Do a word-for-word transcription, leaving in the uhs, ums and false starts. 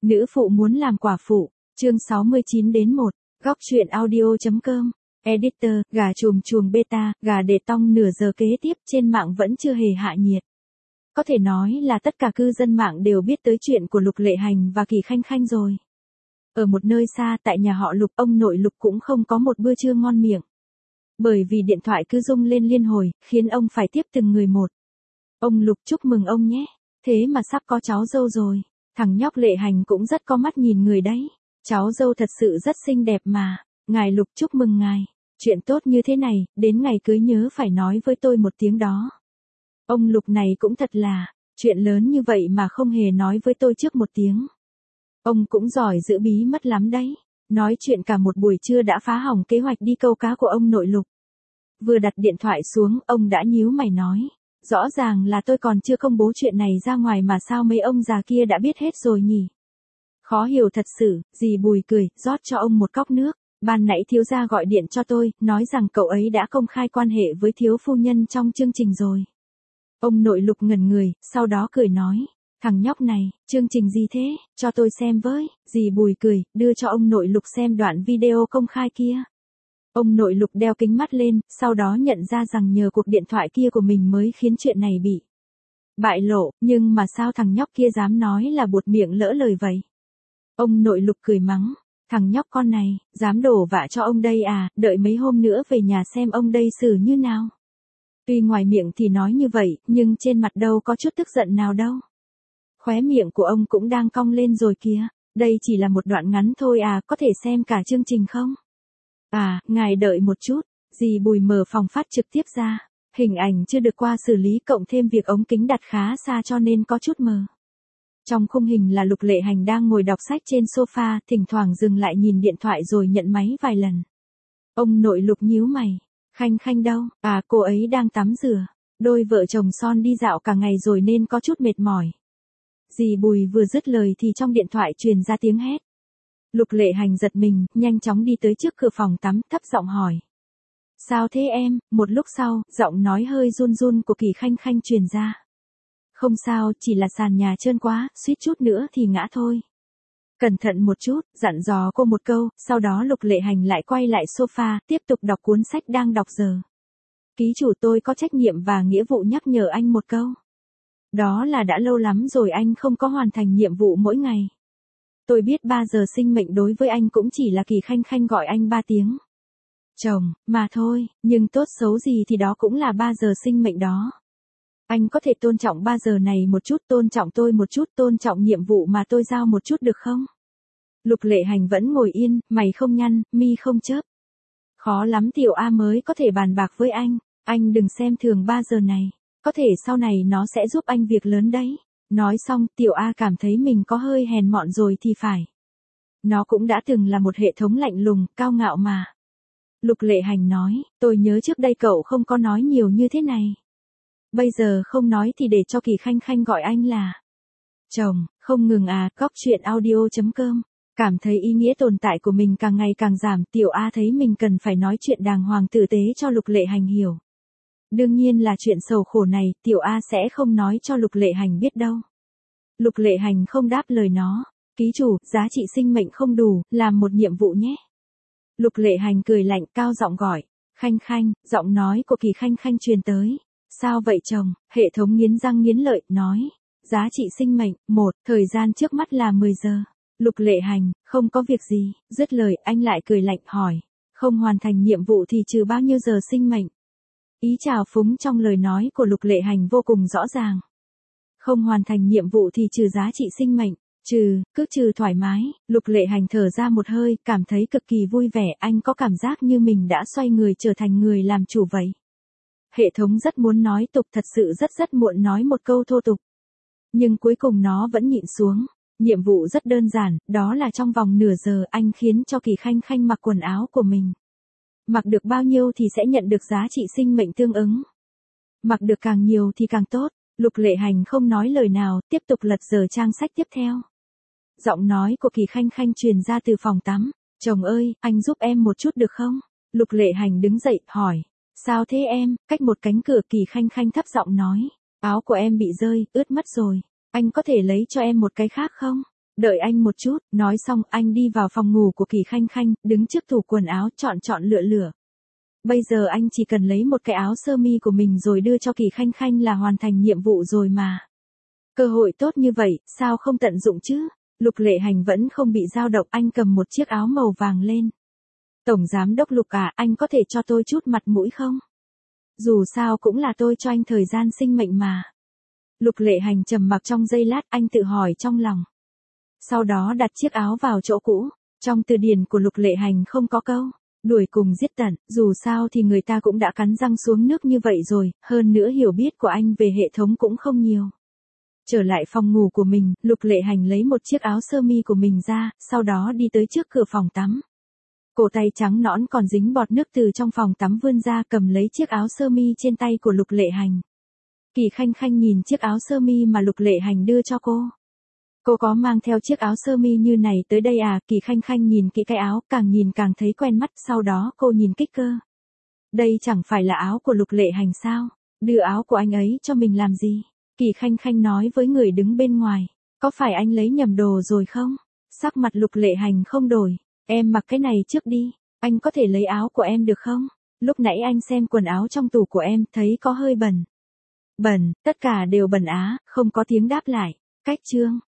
Nữ phụ muốn làm quả phụ, chương sáu mươi chín đến một, góc truyện audio.com, editor, gà chùm chuồng beta, gà để tong nửa giờ kế tiếp trên mạng vẫn chưa hề hạ nhiệt. Có thể nói là tất cả cư dân mạng đều biết tới chuyện của Lục Lệ Hành và Kỳ Khanh Khanh rồi. Ở một nơi xa tại nhà họ Lục, ông nội Lục cũng không có một bữa trưa ngon miệng. Bởi vì điện thoại cứ rung lên liên hồi, khiến ông phải tiếp từng người một. Ông Lục chúc mừng ông nhé, thế mà sắp có cháu dâu rồi. Thằng nhóc Lệ Hành cũng rất có mắt nhìn người đấy. Cháu dâu thật sự rất xinh đẹp mà. Ngài Lục chúc mừng ngài. Chuyện tốt như thế này, đến ngày cưới nhớ phải nói với tôi một tiếng đó. Ông Lục này cũng thật là, chuyện lớn như vậy mà không hề nói với tôi trước một tiếng. Ông cũng giỏi giữ bí mật lắm đấy. Nói chuyện cả một buổi trưa đã phá hỏng kế hoạch đi câu cá của ông nội Lục. Vừa đặt điện thoại xuống, ông đã nhíu mày nói. Rõ ràng là tôi còn chưa công bố chuyện này ra ngoài mà sao mấy ông già kia đã biết hết rồi nhỉ? Khó hiểu thật sự, dì Bùi cười, rót cho ông một cốc nước. Ban nãy thiếu gia gọi điện cho tôi, nói rằng cậu ấy đã công khai quan hệ với thiếu phu nhân trong chương trình rồi. Ông nội Lục ngẩn người, sau đó cười nói. Thằng nhóc này, chương trình gì thế, cho tôi xem với. Dì Bùi cười, đưa cho ông nội Lục xem đoạn video công khai kia. Ông nội Lục đeo kính mắt lên, sau đó nhận ra rằng nhờ cuộc điện thoại kia của mình mới khiến chuyện này bị bại lộ, nhưng mà sao thằng nhóc kia dám nói là buột miệng lỡ lời vậy? Ông nội Lục cười mắng, thằng nhóc con này, dám đổ vạ cho ông đây à, đợi mấy hôm nữa về nhà xem ông đây xử như nào. Tuy ngoài miệng thì nói như vậy, nhưng trên mặt đâu có chút tức giận nào đâu. Khóe miệng của ông cũng đang cong lên rồi kìa, đây chỉ là một đoạn ngắn thôi à, có thể xem cả chương trình không? À, ngài đợi một chút, dì Bùi mở phòng phát trực tiếp ra, hình ảnh chưa được qua xử lý cộng thêm việc ống kính đặt khá xa cho nên có chút mờ. Trong khung hình là Lục Lệ Hành đang ngồi đọc sách trên sofa, thỉnh thoảng dừng lại nhìn điện thoại rồi nhận máy vài lần. Ông nội Lục nhíu mày, Khanh Khanh đâu, à cô ấy đang tắm rửa, đôi vợ chồng son đi dạo cả ngày rồi nên có chút mệt mỏi. Dì Bùi vừa dứt lời thì trong điện thoại truyền ra tiếng hét. Lục Lệ Hành giật mình, nhanh chóng đi tới trước cửa phòng tắm, thấp giọng hỏi. Sao thế em? Một lúc sau, giọng nói hơi run run của Kỳ Khanh Khanh truyền ra. Không sao, chỉ là sàn nhà trơn quá, suýt chút nữa thì ngã thôi. Cẩn thận một chút, dặn dò cô một câu, sau đó Lục Lệ Hành lại quay lại sofa, tiếp tục đọc cuốn sách đang đọc giờ. Ký chủ tôi có trách nhiệm và nghĩa vụ nhắc nhở anh một câu. Đó là đã lâu lắm rồi anh không có hoàn thành nhiệm vụ mỗi ngày. Tôi biết ba giờ sinh mệnh đối với anh cũng chỉ là Kỳ Khanh Khanh gọi anh ba tiếng chồng, mà thôi, nhưng tốt xấu gì thì đó cũng là ba giờ sinh mệnh đó. Anh có thể tôn trọng ba giờ này một chút, tôn trọng tôi một chút, tôn trọng nhiệm vụ mà tôi giao một chút được không? Lục Lệ Hành vẫn ngồi yên, mày không nhăn, mi không chớp. Khó lắm Tiểu A mới có thể bàn bạc với anh, anh đừng xem thường ba giờ này, có thể sau này nó sẽ giúp anh việc lớn đấy. Nói xong, Tiểu A cảm thấy mình có hơi hèn mọn rồi thì phải. Nó cũng đã từng là một hệ thống lạnh lùng, cao ngạo mà. Lục Lệ Hành nói, tôi nhớ trước đây cậu không có nói nhiều như thế này. Bây giờ không nói thì để cho Kỳ Khanh Khanh gọi anh là chồng, không ngừng à, góc truyện audio.com. Cảm thấy ý nghĩa tồn tại của mình càng ngày càng giảm, Tiểu A thấy mình cần phải nói chuyện đàng hoàng tử tế cho Lục Lệ Hành hiểu. Đương nhiên là chuyện sầu khổ này, Tiểu A sẽ không nói cho Lục Lệ Hành biết đâu. Lục Lệ Hành không đáp lời nó. Ký chủ, giá trị sinh mệnh không đủ, làm một nhiệm vụ nhé. Lục Lệ Hành cười lạnh, cao giọng gọi. Khanh Khanh, giọng nói của Kỳ Khanh Khanh truyền tới. Sao vậy chồng? Hệ thống nghiến răng nghiến lợi, nói. Giá trị sinh mệnh, một, thời gian trước mắt là mười giờ. Lục Lệ Hành, không có việc gì. Dứt lời, anh lại cười lạnh, hỏi. Không hoàn thành nhiệm vụ thì trừ bao nhiêu giờ sinh mệnh? Ý trào phúng trong lời nói của Lục Lệ Hành vô cùng rõ ràng. Không hoàn thành nhiệm vụ thì trừ giá trị sinh mệnh, trừ, cứ trừ thoải mái. Lục Lệ Hành thở ra một hơi, cảm thấy cực kỳ vui vẻ, anh có cảm giác như mình đã xoay người trở thành người làm chủ vậy. Hệ thống rất muốn nói tục, thật sự rất rất muộn nói một câu thô tục. Nhưng cuối cùng nó vẫn nhịn xuống. Nhiệm vụ rất đơn giản, đó là trong vòng nửa giờ anh khiến cho Kỳ Khanh Khanh mặc quần áo của mình. Mặc được bao nhiêu thì sẽ nhận được giá trị sinh mệnh tương ứng. Mặc được càng nhiều thì càng tốt. Lục Lệ Hành không nói lời nào, tiếp tục lật dở trang sách tiếp theo. Giọng nói của Kỳ Khanh Khanh truyền ra từ phòng tắm. Chồng ơi, anh giúp em một chút được không? Lục Lệ Hành đứng dậy, hỏi. Sao thế em? Cách một cánh cửa, Kỳ Khanh Khanh thấp giọng nói. Áo của em bị rơi, ướt mất rồi. Anh có thể lấy cho em một cái khác không? Đợi anh một chút, nói xong anh đi vào phòng ngủ của Kỳ Khanh Khanh, đứng trước tủ quần áo chọn chọn lựa lựa. Bây giờ anh chỉ cần lấy một cái áo sơ mi của mình rồi đưa cho Kỳ Khanh Khanh là hoàn thành nhiệm vụ rồi mà. Cơ hội tốt như vậy, sao không tận dụng chứ? Lục Lệ Hành vẫn không bị dao động, anh cầm một chiếc áo màu vàng lên. Tổng giám đốc Lục à, anh có thể cho tôi chút mặt mũi không? Dù sao cũng là tôi cho anh thời gian sinh mệnh mà. Lục Lệ Hành trầm mặc trong giây lát, anh tự hỏi trong lòng. Sau đó đặt chiếc áo vào chỗ cũ. Trong từ điển của Lục Lệ Hành không có câu đuổi cùng giết tận, dù sao thì người ta cũng đã cắn răng xuống nước như vậy rồi, hơn nữa hiểu biết của anh về hệ thống cũng không nhiều. Trở lại phòng ngủ của mình, Lục Lệ Hành lấy một chiếc áo sơ mi của mình ra, sau đó đi tới trước cửa phòng tắm. Cổ tay trắng nõn còn dính bọt nước từ trong phòng tắm vươn ra, cầm lấy chiếc áo sơ mi trên tay của Lục Lệ Hành. Kỳ Khanh Khanh nhìn chiếc áo sơ mi mà Lục Lệ Hành đưa cho cô. Cô có mang theo chiếc áo sơ mi như này tới đây à? Kỳ Khanh Khanh nhìn kỹ cái áo, càng nhìn càng thấy quen mắt, sau đó cô nhìn kích cỡ. Đây chẳng phải là áo của Lục Lệ Hành sao? Đưa áo của anh ấy cho mình làm gì? Kỳ Khanh Khanh nói với người đứng bên ngoài. Có phải anh lấy nhầm đồ rồi không? Sắc mặt Lục Lệ Hành không đổi. Em mặc cái này trước đi. Anh có thể lấy áo của em được không? Lúc nãy anh xem quần áo trong tủ của em, thấy có hơi bẩn. Bẩn, tất cả đều bẩn á, không có tiếng đáp lại. Cách chương.